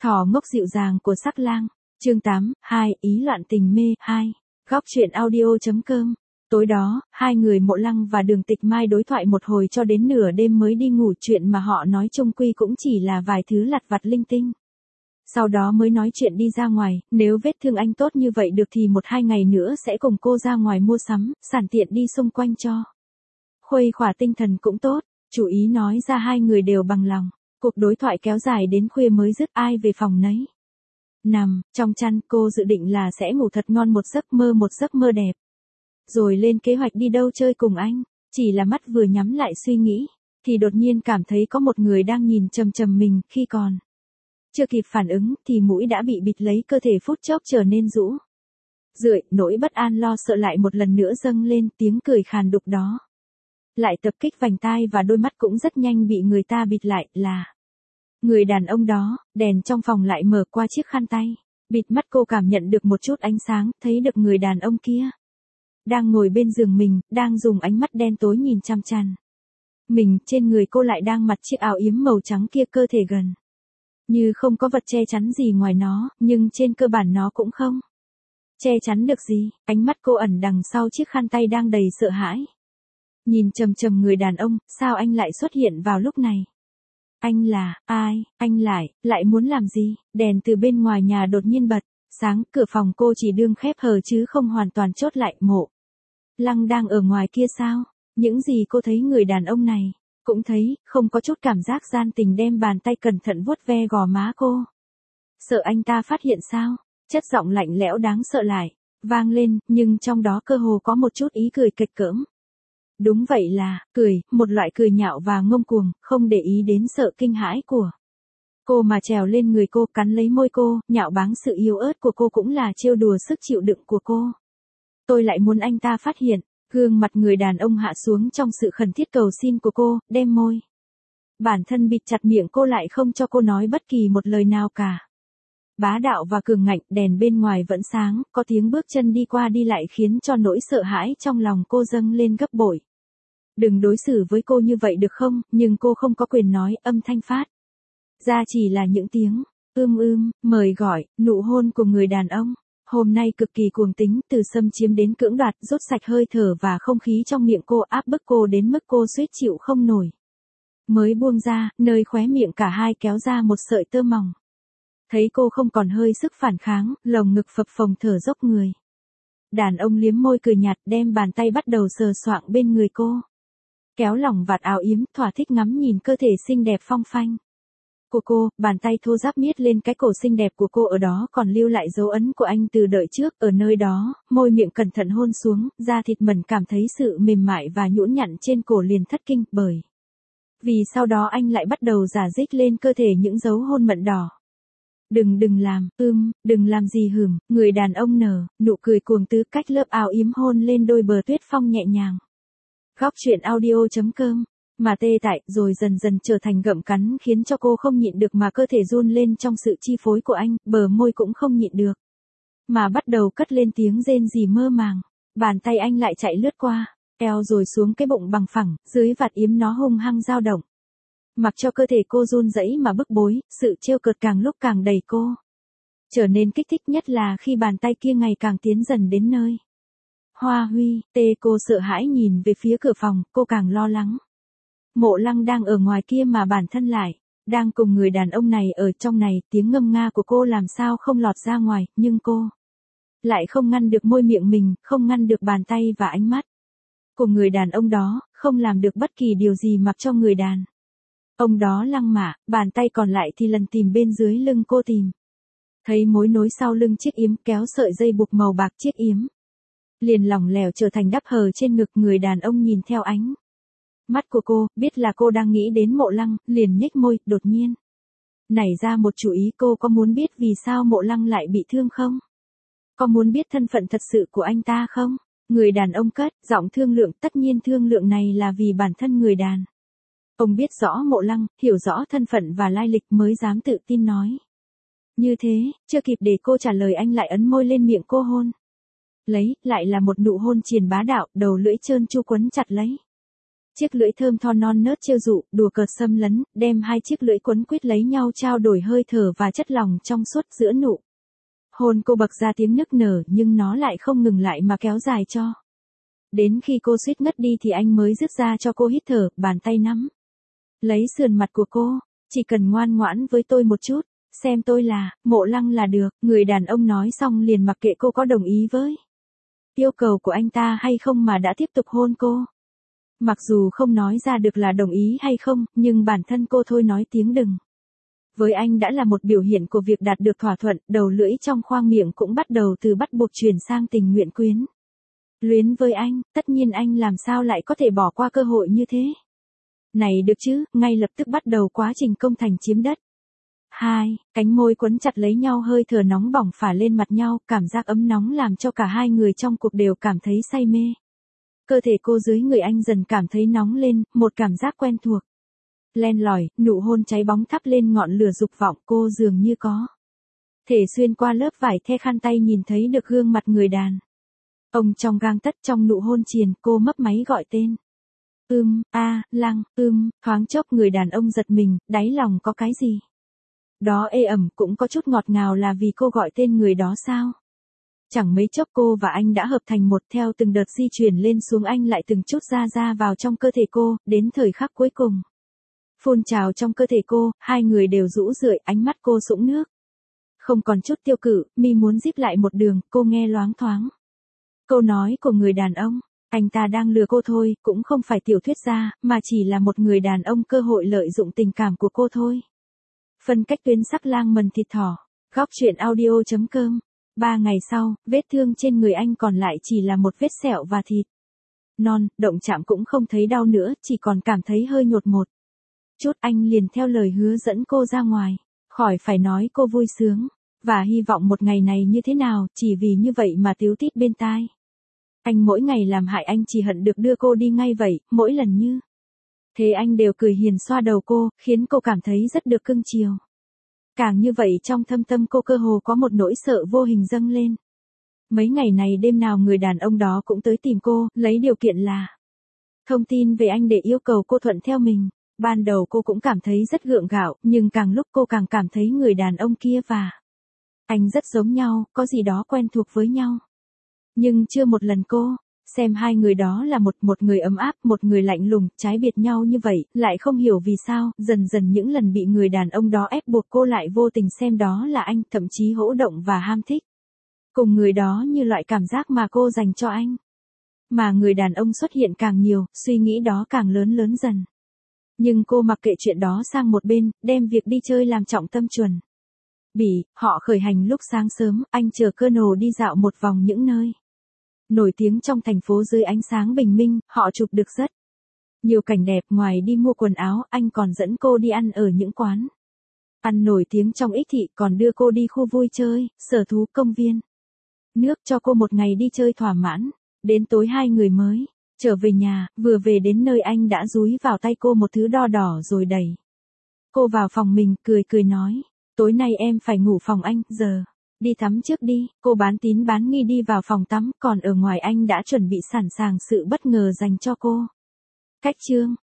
Thỏ ngốc dịu dàng của sắc lang. Chương 8, 2, ý loạn tình mê, 2. Góc truyện audio.com. Tối đó, hai người Mộ Lăng và Đường Tịch Mai đối thoại một hồi cho đến nửa đêm mới đi ngủ, chuyện mà họ nói chung quy cũng chỉ là vài thứ lặt vặt linh tinh. Sau đó mới nói chuyện đi ra ngoài, nếu vết thương anh tốt như vậy được thì 1-2 ngày nữa sẽ cùng cô ra ngoài mua sắm, sẵn tiện đi xung quanh cho khuây khỏa tinh thần cũng tốt. Chủ ý nói ra hai người đều bằng lòng. Cuộc đối thoại kéo dài đến khuya mới dứt, ai về phòng nấy. Nằm trong chăn, cô dự định là sẽ ngủ thật ngon một giấc mơ đẹp. Rồi lên kế hoạch đi đâu chơi cùng anh. Chỉ là mắt vừa nhắm lại suy nghĩ, thì đột nhiên cảm thấy có một người đang nhìn chằm chằm mình. Khi còn chưa kịp phản ứng thì mũi đã bị bịt lấy, cơ thể phút chốc trở nên rũ rượi, nỗi bất an lo sợ lại một lần nữa dâng lên, tiếng cười khàn đục đó lại tập kích vành tai và đôi mắt cũng rất nhanh bị người ta bịt lại. Là người đàn ông đó. Đèn trong phòng lại mở qua chiếc khăn tay bịt mắt, cô cảm nhận được một chút ánh sáng, thấy được người đàn ông kia đang ngồi bên giường mình, đang dùng ánh mắt đen tối nhìn chằm chằm mình. Trên người cô lại đang mặc chiếc áo yếm màu trắng kia, cơ thể gần như không có vật che chắn gì ngoài nó, nhưng trên cơ bản nó cũng không che chắn được gì. Ánh mắt cô ẩn đằng sau chiếc khăn tay đang đầy sợ hãi, nhìn chằm chằm người đàn ông. Sao anh lại xuất hiện vào lúc này? Anh là ai? Anh lại muốn làm gì? Đèn từ bên ngoài nhà đột nhiên bật sáng, cửa phòng cô chỉ đương khép hờ chứ không hoàn toàn chốt lại. Mộ Lăng đang ở ngoài kia sao? Những gì cô thấy người đàn ông này cũng thấy, không có chút cảm giác gian tình, đem bàn tay cẩn thận vuốt ve gò má cô. Sợ anh ta phát hiện sao? Chất giọng lạnh lẽo đáng sợ lại vang lên, nhưng trong đó cơ hồ có một chút ý cười kịch cỡm. Đúng vậy, là cười, một loại cười nhạo và ngông cuồng, không để ý đến sợ kinh hãi của cô mà trèo lên người cô, cắn lấy môi cô, nhạo báng sự yếu ớt của cô, cũng là trêu đùa sức chịu đựng của cô. Tôi lại muốn anh ta phát hiện. Gương mặt người đàn ông hạ xuống trong sự khẩn thiết cầu xin của cô, đem môi bản thân bịt chặt miệng cô lại, không cho cô nói bất kỳ một lời nào cả. Bá đạo và cường ngạnh. Đèn bên ngoài vẫn sáng, có tiếng bước chân đi qua đi lại khiến cho nỗi sợ hãi trong lòng cô dâng lên gấp bội. Đừng đối xử với cô như vậy được không? Nhưng cô không có quyền nói, âm thanh phát ra chỉ là những tiếng mời gọi, nụ hôn của người đàn ông hôm nay cực kỳ cuồng tính, từ xâm chiếm đến cưỡng đoạt, rút sạch hơi thở và không khí trong miệng cô, áp bức cô đến mức cô suýt chịu không nổi. Mới buông ra, nơi khóe miệng cả hai kéo ra một sợi tơ mỏng. Thấy cô không còn hơi sức phản kháng, lồng ngực phập phồng thở dốc người đàn ông liếm môi cười nhạt, đem bàn tay bắt đầu sờ soạng bên người cô. Kéo lỏng vạt áo yếm, thỏa thích ngắm nhìn cơ thể xinh đẹp phong phanh của cô. Bàn tay thô ráp miết lên cái cổ xinh đẹp của cô, ở đó còn lưu lại dấu ấn của anh từ đời trước. Ở nơi đó, môi miệng cẩn thận hôn xuống, da thịt mẩn cảm thấy sự mềm mại và nhũn nhặn trên cổ, liền thất kinh, bởi vì sau đó anh lại bắt đầu rả rích lên cơ thể những dấu hôn mận đỏ. Đừng làm gì hửm. Người đàn ông nở nụ cười cuồng tứ, cách lớp áo yếm hôn lên đôi bờ tuyết phong nhẹ nhàng. Góc truyện audio.com. Mà tê tại, rồi dần dần trở thành gặm cắn, khiến cho cô không nhịn được mà cơ thể run lên trong sự chi phối của anh. Bờ môi cũng không nhịn được mà bắt đầu cất lên tiếng rên rỉ mơ màng. Bàn tay anh lại chạy lướt qua eo rồi xuống cái bụng bằng phẳng, dưới vạt yếm nó hung hăng dao động, mặc cho cơ thể cô run rẩy mà bức bối. Sự trêu cợt càng lúc càng đẩy cô trở nên kích thích, nhất là khi bàn tay kia ngày càng tiến dần đến nơi hoa huy. Cô sợ hãi nhìn về phía cửa phòng, cô càng lo lắng. Mộ Lăng đang ở ngoài kia mà bản thân lại đang cùng người đàn ông này ở trong này. Tiếng ngâm nga của cô làm sao không lọt ra ngoài, nhưng cô lại không ngăn được môi miệng mình, không ngăn được bàn tay và ánh mắt của người đàn ông đó, không làm được bất kỳ điều gì mặc cho người đàn ông đó lăng mạ. Bàn tay còn lại thì lần tìm bên dưới lưng cô, tìm thấy mối nối sau lưng chiếc yếm, kéo sợi dây buộc màu bạc chiếc yếm liền lỏng lẻo trở thành đắp hờ trên ngực. Người đàn ông nhìn theo ánh mắt của cô, biết là cô đang nghĩ đến Mộ Lăng, liền nhếch môi. Đột nhiên nảy ra một chủ ý. Cô có muốn biết vì sao Mộ Lăng lại bị thương không? Có muốn biết thân phận thật sự của anh ta không? Người đàn ông cất giọng thương lượng. Tất nhiên thương lượng này là vì bản thân người đàn ông biết rõ Mộ Lăng, hiểu rõ thân phận và lai lịch, mới dám tự tin nói như thế. Chưa kịp để cô trả lời, anh lại ấn môi lên miệng cô hôn lấy, lại là một nụ hôn triền bá đạo, đầu lưỡi trơn tru quấn chặt lấy Chiếc lưỡi thơm tho non nớt trêu dụ, đùa cợt xâm lấn, đem hai chiếc lưỡi quấn quýt lấy nhau trao đổi hơi thở và chất lòng trong suốt giữa nụ hôn. Cô bật ra tiếng nức nở nhưng nó lại không ngừng lại mà kéo dài cho đến khi cô suýt ngất đi thì anh mới dứt ra cho cô hít thở, bàn tay nắm lấy sườn mặt của cô. Chỉ cần ngoan ngoãn với tôi một chút, xem tôi là Mộ Lăng là được. Người đàn ông nói xong liền mặc kệ cô có đồng ý với yêu cầu của anh ta hay không mà đã tiếp tục hôn cô. Mặc dù không nói ra được là đồng ý hay không, nhưng bản thân cô thôi nói tiếng đừng với anh đã là một biểu hiện của việc đạt được thỏa thuận. Đầu lưỡi trong khoang miệng cũng bắt đầu từ bắt buộc chuyển sang tình nguyện quyến luyến với anh. Tất nhiên anh làm sao lại có thể bỏ qua cơ hội như thế này được chứ. Ngay lập tức bắt đầu quá trình công thành chiếm đất. Cánh môi quấn chặt lấy nhau, hơi thở nóng bỏng phả lên mặt nhau, cảm giác ấm nóng làm cho cả hai người trong cuộc đều cảm thấy say mê. Cơ thể cô dưới người anh dần cảm thấy nóng lên, một cảm giác quen thuộc len lỏi, nụ hôn cháy bóng thắp lên ngọn lửa dục vọng. Cô dường như có thể xuyên qua lớp vải the khăn tay nhìn thấy được gương mặt người đàn ông trong gang tấc. Trong nụ hôn triền, cô mấp máy gọi tên Lăng. Thoáng chốc người đàn ông giật mình, đáy lòng có cái gì đó ê ẩm, cũng có chút ngọt ngào. Là vì cô gọi tên người đó sao? Chẳng mấy chốc cô và anh đã hợp thành một. Theo từng đợt di chuyển lên xuống, anh lại từng chút ra vào trong cơ thể cô, đến thời khắc cuối cùng phun trào trong cơ thể cô. Hai người đều rũ rượi, ánh mắt cô sũng nước, không còn chút tiêu cự. Mi muốn díp lại một đường. Cô nghe loáng thoáng câu nói của người đàn ông, anh ta đang lừa cô thôi, cũng không phải tiểu thuyết gia, mà chỉ là một người đàn ông cơ hội lợi dụng tình cảm của cô thôi. Phân cách tuyến sắc lang mần thịt thỏ. Góc truyện audio.com. 3 ngày sau, vết thương trên người anh còn lại chỉ là một vết sẹo và thịt non, động chạm cũng không thấy đau nữa, chỉ còn cảm thấy hơi nhột một chút. Anh liền theo lời hứa dẫn cô ra ngoài. Khỏi phải nói cô vui sướng và hy vọng một ngày này như thế nào, chỉ vì như vậy mà tíu tít bên tai. Anh mỗi ngày làm hại, anh chỉ hận được đưa cô đi ngay vậy. Mỗi lần như thế anh đều cười hiền xoa đầu cô, khiến cô cảm thấy rất được cưng chiều. Càng như vậy trong thâm tâm cô cơ hồ có một nỗi sợ vô hình dâng lên. Mấy ngày này đêm nào người đàn ông đó cũng tới tìm cô, lấy điều kiện là thông tin về anh để yêu cầu cô thuận theo mình. Ban đầu cô cũng cảm thấy rất gượng gạo, nhưng càng lúc cô càng cảm thấy người đàn ông kia và anh rất giống nhau, có gì đó quen thuộc với nhau. Nhưng chưa một lần cô xem hai người đó là một người ấm áp, một người lạnh lùng, trái biệt nhau như vậy. Lại không hiểu vì sao, dần dần những lần bị người đàn ông đó ép buộc, cô lại vô tình xem đó là anh, thậm chí hỗ động và ham thích cùng người đó như loại cảm giác mà cô dành cho anh. Mà người đàn ông xuất hiện càng nhiều, suy nghĩ đó càng lớn dần. Nhưng cô mặc kệ chuyện đó sang một bên, đem việc đi chơi làm trọng tâm chuẩn bị. Họ khởi hành lúc sáng sớm, anh chờ Colonel đi dạo một vòng những nơi nổi tiếng trong thành phố dưới ánh sáng bình minh. Họ chụp được rất nhiều cảnh đẹp. Ngoài đi mua quần áo, anh còn dẫn cô đi ăn ở những quán ăn nổi tiếng trong Ích Thị, còn đưa cô đi khu vui chơi, sở thú, công viên nước, cho cô một ngày đi chơi thỏa mãn. Đến tối hai người mới trở về nhà. Vừa về đến nơi anh đã dúi vào tay cô một thứ đo đỏ rồi đẩy cô vào phòng mình, cười nói, tối nay em phải ngủ phòng anh, giờ đi tắm trước đi. Cô bán tín bán nghi đi vào phòng tắm, còn ở ngoài anh đã chuẩn bị sẵn sàng sự bất ngờ dành cho cô. Cách chương